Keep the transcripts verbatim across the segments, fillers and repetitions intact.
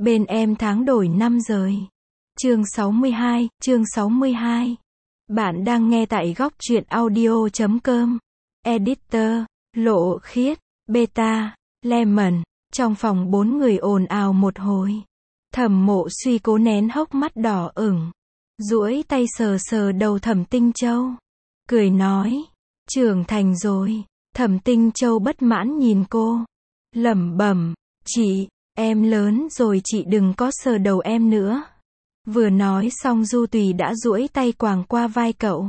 Bên em tháng đổi năm rồi. Chương sáu mươi hai, chương sáu mươi hai. Bạn đang nghe tại góc truyện audio chấm com. Editor, Lộ Khiết, Beta, Lemon. Trong phòng bốn người ồn ào một hồi. Thẩm Mộ Suy cố nén hốc mắt đỏ ửng, duỗi tay sờ sờ đầu Thẩm Tinh Châu, cười nói, trưởng thành rồi. Thẩm Tinh Châu bất mãn nhìn cô, lẩm bẩm, chị, em lớn rồi chị đừng có sờ đầu em nữa. Vừa nói xong Du Tùy đã duỗi tay quàng qua vai cậu.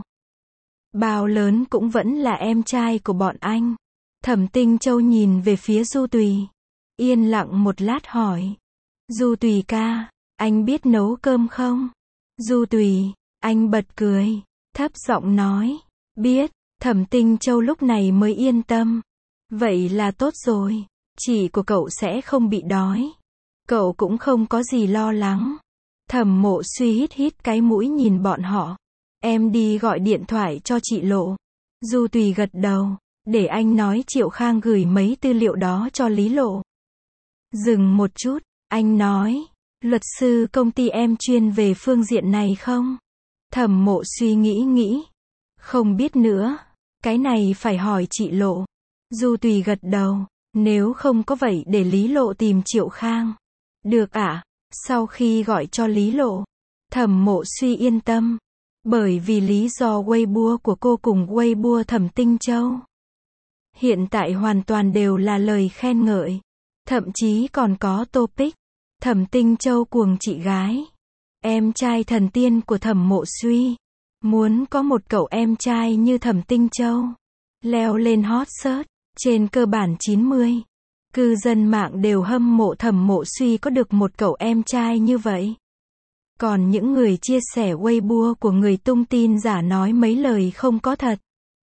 Bao lớn cũng vẫn là em trai của bọn anh. Thẩm Tinh Châu nhìn về phía Du Tùy, yên lặng một lát hỏi, Du Tùy ca, anh biết nấu cơm không? Du Tùy, anh bật cười, thấp giọng nói, biết. Thẩm Tinh Châu lúc này mới yên tâm. Vậy là tốt rồi, chị của cậu sẽ không bị đói. Cậu cũng không có gì lo lắng. Thẩm Mộ Suy hít hít cái mũi nhìn bọn họ. Em đi gọi điện thoại cho chị Lộ. Du Tùy gật đầu, để anh nói Triệu Khang gửi mấy tư liệu đó cho Lý Lộ. Dừng một chút, anh nói, luật sư công ty em chuyên về phương diện này không? Thẩm Mộ Suy nghĩ nghĩ, không biết nữa, cái này phải hỏi chị Lộ. Du Tùy gật đầu, nếu không có vậy để Lý Lộ tìm Triệu Khang. Được ạ. À? Sau khi gọi cho Lý Lộ, Thẩm Mộ Suy yên tâm, bởi vì lý do Weibo của cô cùng Weibo Thẩm Tinh Châu hiện tại hoàn toàn đều là lời khen ngợi, thậm chí còn có topic, Thẩm Tinh Châu cuồng chị gái, em trai thần tiên của Thẩm Mộ Suy, muốn có một cậu em trai như Thẩm Tinh Châu, leo lên hot search, trên cơ bản chín mươi. Cư dân mạng đều hâm mộ Thẩm Mộ Suy có được một cậu em trai như vậy. Còn những người chia sẻ Weibo của người tung tin giả nói mấy lời không có thật.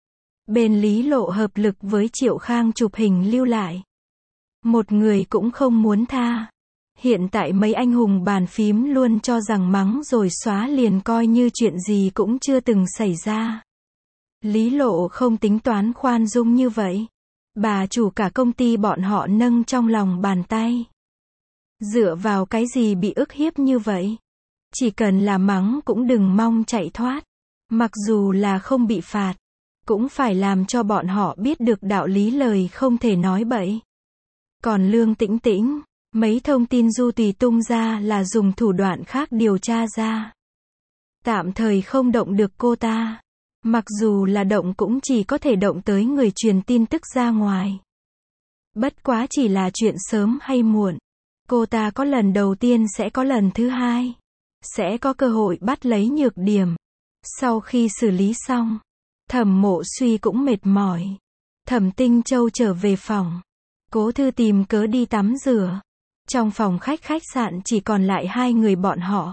Bên Lý Lộ hợp lực với Triệu Khang chụp hình lưu lại. Một người cũng không muốn tha. Hiện tại mấy anh hùng bàn phím luôn cho rằng mắng rồi xóa liền coi như chuyện gì cũng chưa từng xảy ra. Lý Lộ không tính toán khoan dung như vậy. Bà chủ cả công ty bọn họ nâng trong lòng bàn tay. Dựa vào cái gì bị ức hiếp như vậy? Chỉ cần là mắng cũng đừng mong chạy thoát. Mặc dù là không bị phạt, cũng phải làm cho bọn họ biết được đạo lý lời không thể nói bậy. Còn Lương Tĩnh Tĩnh, mấy thông tin Du Tùy tung ra là dùng thủ đoạn khác điều tra ra. Tạm thời không động được cô ta. Mặc dù là động cũng chỉ có thể động tới người truyền tin tức ra ngoài. Bất quá chỉ là chuyện sớm hay muộn. Cô ta có lần đầu tiên sẽ có lần thứ hai. Sẽ có cơ hội bắt lấy nhược điểm. Sau khi xử lý xong, Thẩm Mộ Suy cũng mệt mỏi. Thẩm Tinh Châu trở về phòng. Cố Thư tìm cớ đi tắm rửa. Trong phòng khách khách sạn chỉ còn lại hai người bọn họ.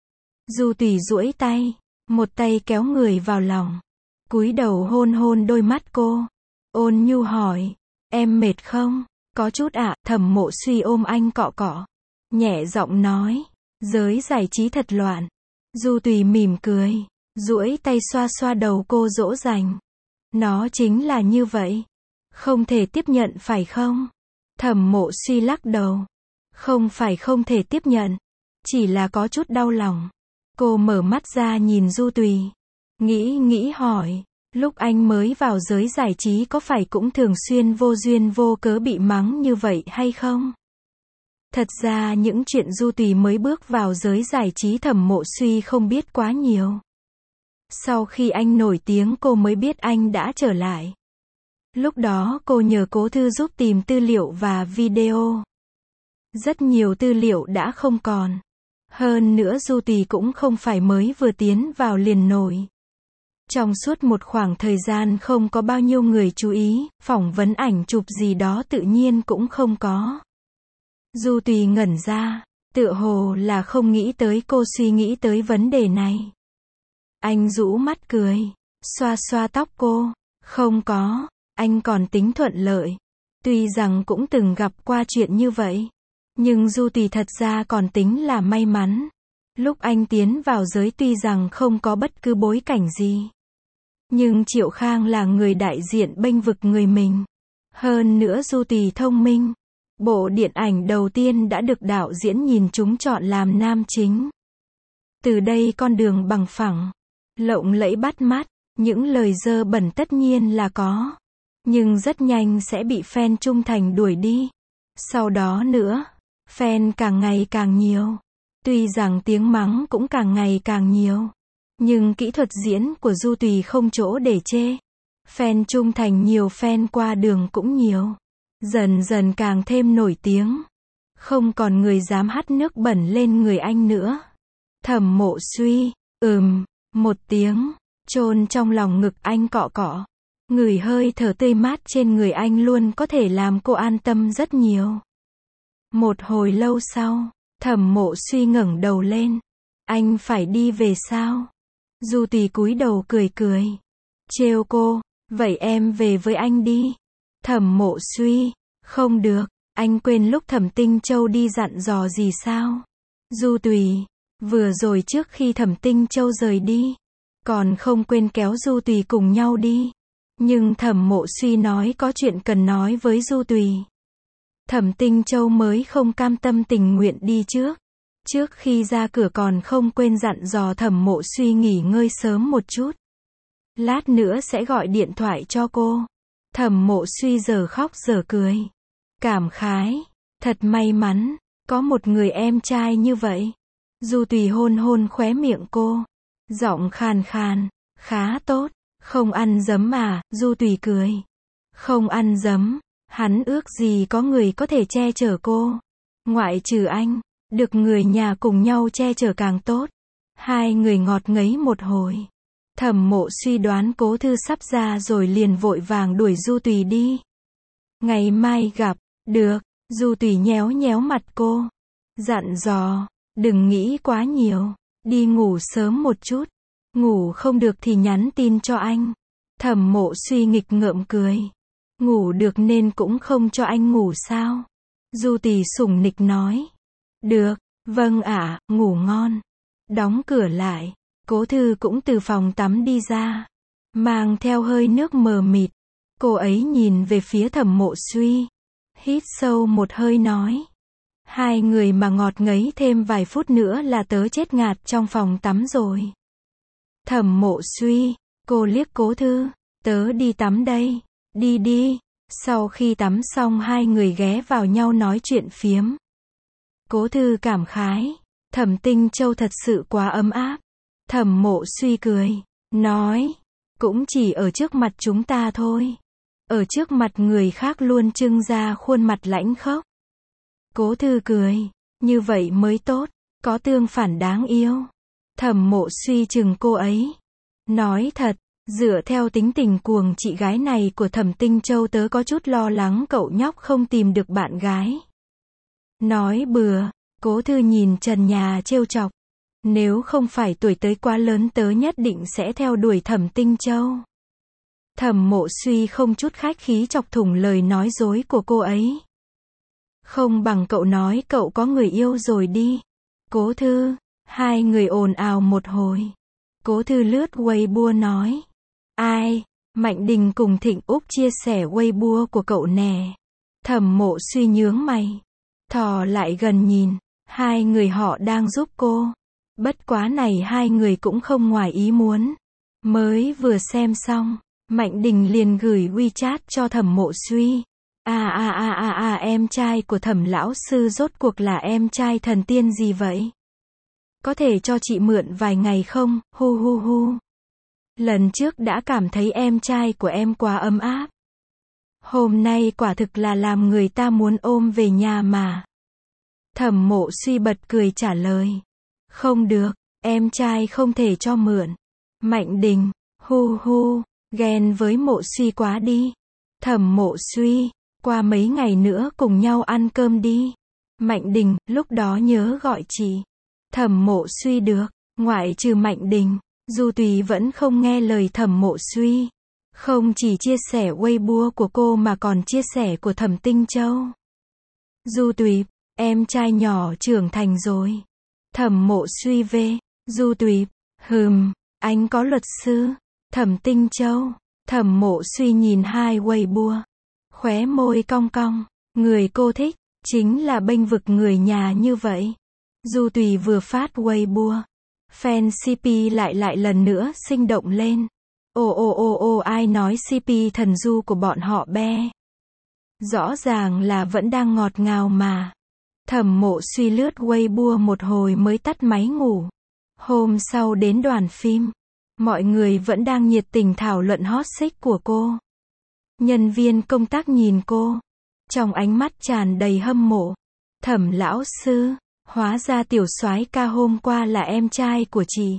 Du Tùy duỗi tay, một tay kéo người vào lòng, cúi đầu hôn hôn đôi mắt cô, ôn nhu hỏi, em mệt không? Có chút ạ. À? Thẩm Mộ Suy ôm anh cọ cọ, nhẹ giọng nói, giới giải trí thật loạn. Du Tùy mỉm cười, duỗi tay xoa xoa đầu cô dỗ dành. Nó chính là như vậy. Không thể tiếp nhận phải không? Thẩm Mộ Suy lắc đầu. Không phải không thể tiếp nhận, chỉ là có chút đau lòng. Cô mở mắt ra nhìn Du Tùy, nghĩ nghĩ hỏi, lúc anh mới vào giới giải trí có phải cũng thường xuyên vô duyên vô cớ bị mắng như vậy hay không? Thật ra những chuyện Du Tùy mới bước vào giới giải trí Thẩm Mộ Suy không biết quá nhiều. Sau khi anh nổi tiếng cô mới biết anh đã trở lại. Lúc đó cô nhờ Cố Thư giúp tìm tư liệu và video. Rất nhiều tư liệu đã không còn. Hơn nữa Du Tùy cũng không phải mới vừa tiến vào liền nổi. Trong suốt một khoảng thời gian không có bao nhiêu người chú ý, phỏng vấn ảnh chụp gì đó tự nhiên cũng không có. Du Tùy ngẩn ra, tựa hồ là không nghĩ tới cô suy nghĩ tới vấn đề này. Anh rũ mắt cười, xoa xoa tóc cô, không có, anh còn tính thuận lợi. Tuy rằng cũng từng gặp qua chuyện như vậy. Nhưng Du Tùy thật ra còn tính là may mắn. Lúc anh tiến vào giới tuy rằng không có bất cứ bối cảnh gì. Nhưng Triệu Khang là người đại diện bênh vực người mình. Hơn nữa Du Tùy thông minh. Bộ điện ảnh đầu tiên đã được đạo diễn nhìn chúng chọn làm nam chính. Từ đây con đường bằng phẳng, lộng lẫy bắt mắt, những lời dơ bẩn tất nhiên là có. Nhưng rất nhanh sẽ bị fan trung thành đuổi đi. Sau đó nữa, fan càng ngày càng nhiều. Tuy rằng tiếng mắng cũng càng ngày càng nhiều. Nhưng kỹ thuật diễn của Du Tùy không chỗ để chê. Fan trung thành nhiều, fan qua đường cũng nhiều. Dần dần càng thêm nổi tiếng. Không còn người dám hắt nước bẩn lên người anh nữa. Thẩm Mộ Suy, ừm, một tiếng, chôn trong lòng ngực anh cọ cọ. Ngửi hơi thở tươi mát trên người anh luôn có thể làm cô an tâm rất nhiều. Một hồi lâu sau, Thẩm Mộ Suy ngẩng đầu lên. Anh phải đi về sao? Du Tùy cúi đầu cười cười. Trêu cô, vậy em về với anh đi. Thẩm Mộ Suy, không được, anh quên lúc Thẩm Tinh Châu đi dặn dò gì sao? Du Tùy, vừa rồi trước khi Thẩm Tinh Châu rời đi, còn không quên kéo Du Tùy cùng nhau đi. Nhưng Thẩm Mộ Suy nói có chuyện cần nói với Du Tùy. Thẩm Tinh Châu mới không cam tâm tình nguyện đi trước. Trước khi ra cửa còn không quên dặn dò Thẩm Mộ Suy nghỉ ngơi sớm một chút. Lát nữa sẽ gọi điện thoại cho cô. Thẩm Mộ Suy giờ khóc giờ cười. Cảm khái, thật may mắn, có một người em trai như vậy. Du Tùy hôn hôn khóe miệng cô. Giọng khàn khàn, khá tốt. Không ăn dấm à? Du Tùy cười. Không ăn dấm, hắn ước gì có người có thể che chở cô. Ngoại trừ anh, được người nhà cùng nhau che chở càng tốt. Hai người ngọt ngấy một hồi. Thẩm Mộ Suy đoán Cố Thư sắp ra rồi liền vội vàng đuổi Du Tùy đi. Ngày mai gặp, được, Du Tùy nhéo nhéo mặt cô. Dặn dò, đừng nghĩ quá nhiều, đi ngủ sớm một chút. Ngủ không được thì nhắn tin cho anh. Thẩm Mộ Suy nghịch ngợm cười. Ngủ được nên cũng không cho anh ngủ sao? Du Tùy sủng nịch nói. Được, vâng ạ, ngủ ngon. Đóng cửa lại, Cố Thư cũng từ phòng tắm đi ra. Mang theo hơi nước mờ mịt. Cô ấy nhìn về phía Thẩm Mộ Suy. Hít sâu một hơi nói. Hai người mà ngọt ngấy thêm vài phút nữa là tớ chết ngạt trong phòng tắm rồi. Thẩm Mộ Suy, cô liếc Cố Thư. Tớ đi tắm đây. Đi đi. Sau khi tắm xong hai người ghé vào nhau nói chuyện phiếm. Cố Thư cảm khái. Thẩm Tinh Châu thật sự quá ấm áp. Thẩm Mộ Suy cười. Nói. Cũng chỉ ở trước mặt chúng ta thôi. Ở trước mặt người khác luôn trưng ra khuôn mặt lãnh khốc. Cố Thư cười. Như vậy mới tốt. Có tương phản đáng yêu. Thẩm Mộ Suy chừng cô ấy. Nói thật, dựa theo tính tình cuồng chị gái này của Thẩm Tinh Châu tớ có chút lo lắng cậu nhóc không tìm được bạn gái. Nói bừa, Cố Thư nhìn trần nhà trêu chọc. Nếu không phải tuổi tới quá lớn tớ nhất định sẽ theo đuổi Thẩm Tinh Châu. Thẩm Mộ Suy không chút khách khí chọc thủng lời nói dối của cô ấy. Không bằng cậu nói cậu có người yêu rồi đi. Cố Thư. Hai người ồn ào một hồi. Cố Thư lướt Weibo nói. Ai? Mạnh Đình cùng Thịnh Úc chia sẻ Weibo của cậu nè. Thẩm Mộ Suy nhướng mày. Thò lại gần nhìn. Hai người họ đang giúp cô. Bất quá này hai người cũng không ngoài ý muốn. Mới vừa xem xong, Mạnh Đình liền gửi WeChat cho Thẩm Mộ Suy. À à à à à em trai của Thẩm lão sư rốt cuộc là em trai thần tiên gì vậy? Có thể cho chị mượn vài ngày không? Hu hu hu. Lần trước đã cảm thấy em trai của em quá ấm áp. Hôm nay quả thực là làm người ta muốn ôm về nhà mà. Thẩm Mộ Suy bật cười trả lời. Không được, em trai không thể cho mượn. Mạnh Đình, hu hu, ghen với Mộ Suy quá đi. Thẩm Mộ Suy, qua mấy ngày nữa cùng nhau ăn cơm đi. Mạnh Đình, lúc đó nhớ gọi chị. Thẩm Mộ Suy được, ngoại trừ Mạnh Đình, Du Tùy vẫn không nghe lời Thẩm Mộ Suy. Không chỉ chia sẻ Weibo của cô mà còn chia sẻ của Thẩm Tinh Châu. Du Tùy, em trai nhỏ trưởng thành rồi. Thẩm Mộ Suy về. Du Tùy, hừm, anh có luật sư. Thẩm Tinh Châu. Thẩm Mộ Suy nhìn hai Weibo. Khóe môi cong cong. Người cô thích, Chính là bênh vực người nhà như vậy. Du Tùy vừa phát Weibo, fan xê pê lại lại lần nữa sinh động lên. Ồ ồ ồ ồ ai nói xê pê thần du của bọn họ be. Rõ ràng là vẫn đang ngọt ngào mà. Thẩm Mộ Suy lướt Weibo một hồi mới tắt máy ngủ. Hôm sau đến đoàn phim, mọi người vẫn đang nhiệt tình thảo luận hot search của cô. Nhân viên công tác nhìn cô, trong ánh mắt tràn đầy hâm mộ. Thẩm lão sư, hóa ra tiểu soái ca hôm qua là em trai của chị.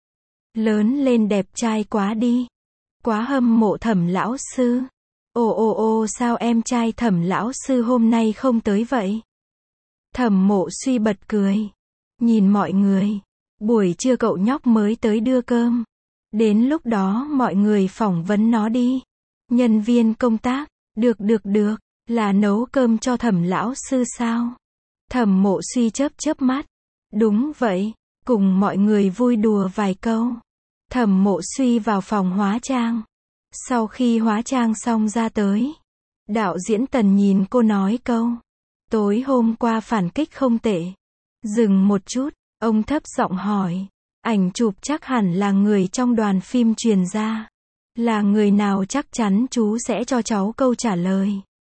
Lớn lên đẹp trai quá đi. Quá hâm mộ Thẩm lão sư. Ồ ồ ồ sao em trai Thẩm lão sư hôm nay không tới vậy? Thẩm Mộ Suy bật cười. Nhìn mọi người. Buổi trưa cậu nhóc mới tới đưa cơm. Đến lúc đó mọi người phỏng vấn nó đi. Nhân viên công tác. Được được được. Là nấu cơm cho Thẩm lão sư sao? Thẩm Mộ Suy chớp chớp mắt. Đúng vậy. Cùng mọi người vui đùa vài câu. Thẩm Mộ Suy vào phòng hóa trang. Sau khi hóa trang xong ra tới, đạo diễn Tần nhìn cô nói câu. Tối hôm qua phản kích không tệ. Dừng một chút, ông thấp giọng hỏi. Ảnh chụp chắc hẳn là người trong đoàn phim truyền ra. Là người nào chắc chắn chú sẽ cho cháu câu trả lời.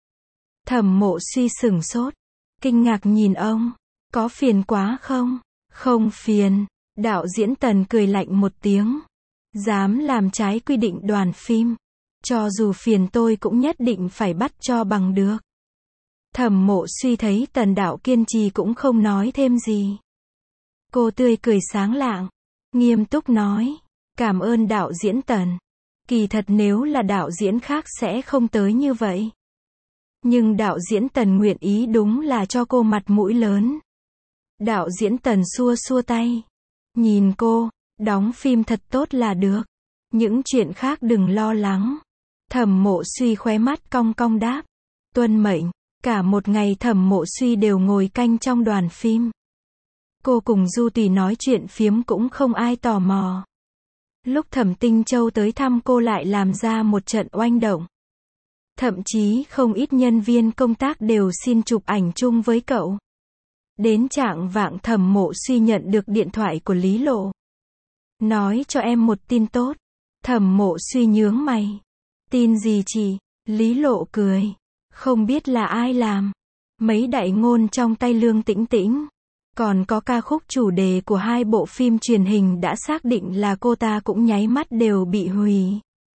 Thẩm Mộ Suy sửng sốt. Kinh ngạc nhìn ông. Có phiền quá không? Không phiền. Đạo diễn Tần cười lạnh một tiếng. Dám làm trái quy định đoàn phim. Cho dù phiền tôi cũng nhất định phải bắt cho bằng được. Thẩm Mộ Suy thấy Tần đạo kiên trì cũng không nói thêm gì. Cô tươi cười sáng lạng. Nghiêm túc nói. Cảm ơn đạo diễn Tần. Kỳ thật nếu là đạo diễn khác sẽ không tới như vậy. Nhưng đạo diễn Tần nguyện ý đúng là cho cô mặt mũi lớn. Đạo diễn Tần xua xua tay. Nhìn cô, đóng phim thật tốt là được. Những chuyện khác đừng lo lắng. Thẩm Mộ Suy khóe mắt cong cong đáp. Tuân mệnh. Cả một ngày Thẩm Mộ Suy đều ngồi canh trong đoàn phim. Cô cùng Du Tùy nói chuyện phiếm cũng không ai tò mò. Lúc Thẩm Tinh Châu tới thăm cô lại làm ra một trận oanh động. Thậm chí không ít nhân viên công tác đều xin chụp ảnh chung với cậu. Đến chạng vạng Thẩm Mộ Suy nhận được điện thoại của Lý Lộ. Nói cho em một tin tốt. Thẩm Mộ Suy nhướng mày. Tin gì chị? Lý Lộ cười. Không biết là ai làm. Mấy đại ngôn trong tay Lương Tĩnh Tĩnh. Còn có ca khúc chủ đề của hai bộ phim truyền hình đã xác định là cô ta cũng nháy mắt đều bị hủy.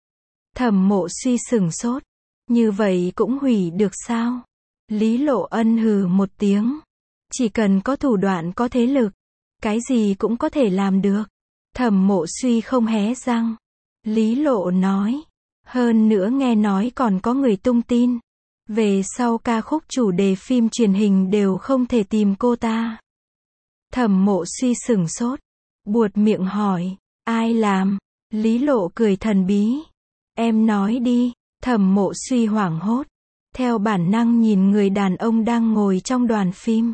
Thẩm Mộ Suy sửng sốt. Như vậy cũng hủy được sao? Lý Lộ ân hừ một tiếng. Chỉ cần có thủ đoạn có thế lực. Cái gì cũng có thể làm được. Thẩm Mộ Suy không hé răng. Lý Lộ nói. Hơn nữa nghe nói còn có người tung tin. Về sau ca khúc chủ đề phim truyền hình đều không thể tìm cô ta. Thẩm Mộ Suy sửng sốt. Buột miệng hỏi. Ai làm? Lý Lộ cười thần bí. Em nói đi. Thẩm Mộ Suy hoảng hốt. Theo bản năng nhìn người đàn ông đang ngồi trong đoàn phim.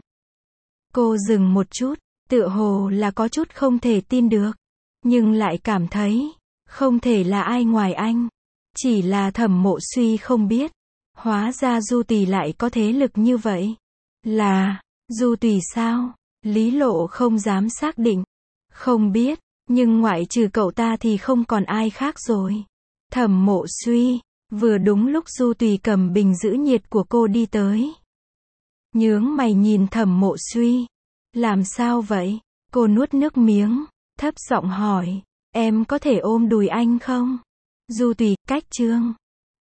Cô dừng một chút. Tựa hồ là có chút không thể tin được. Nhưng lại cảm thấy. Không thể là ai ngoài anh. Chỉ là Thẩm Mộ Suy không biết. Hóa ra Du Tùy lại có thế lực như vậy. Là. Du Tùy sao? Lý Lộ không dám xác định. Không biết. Nhưng ngoại trừ cậu ta thì không còn ai khác rồi. Thẩm Mộ Suy. Vừa đúng lúc Du Tùy cầm bình giữ nhiệt của cô đi tới. Nhướng mày nhìn Thẩm Mộ Suy. Làm sao vậy? Cô nuốt nước miếng. Thấp giọng hỏi. Em có thể ôm đùi anh không? Du Tùy, cách chương.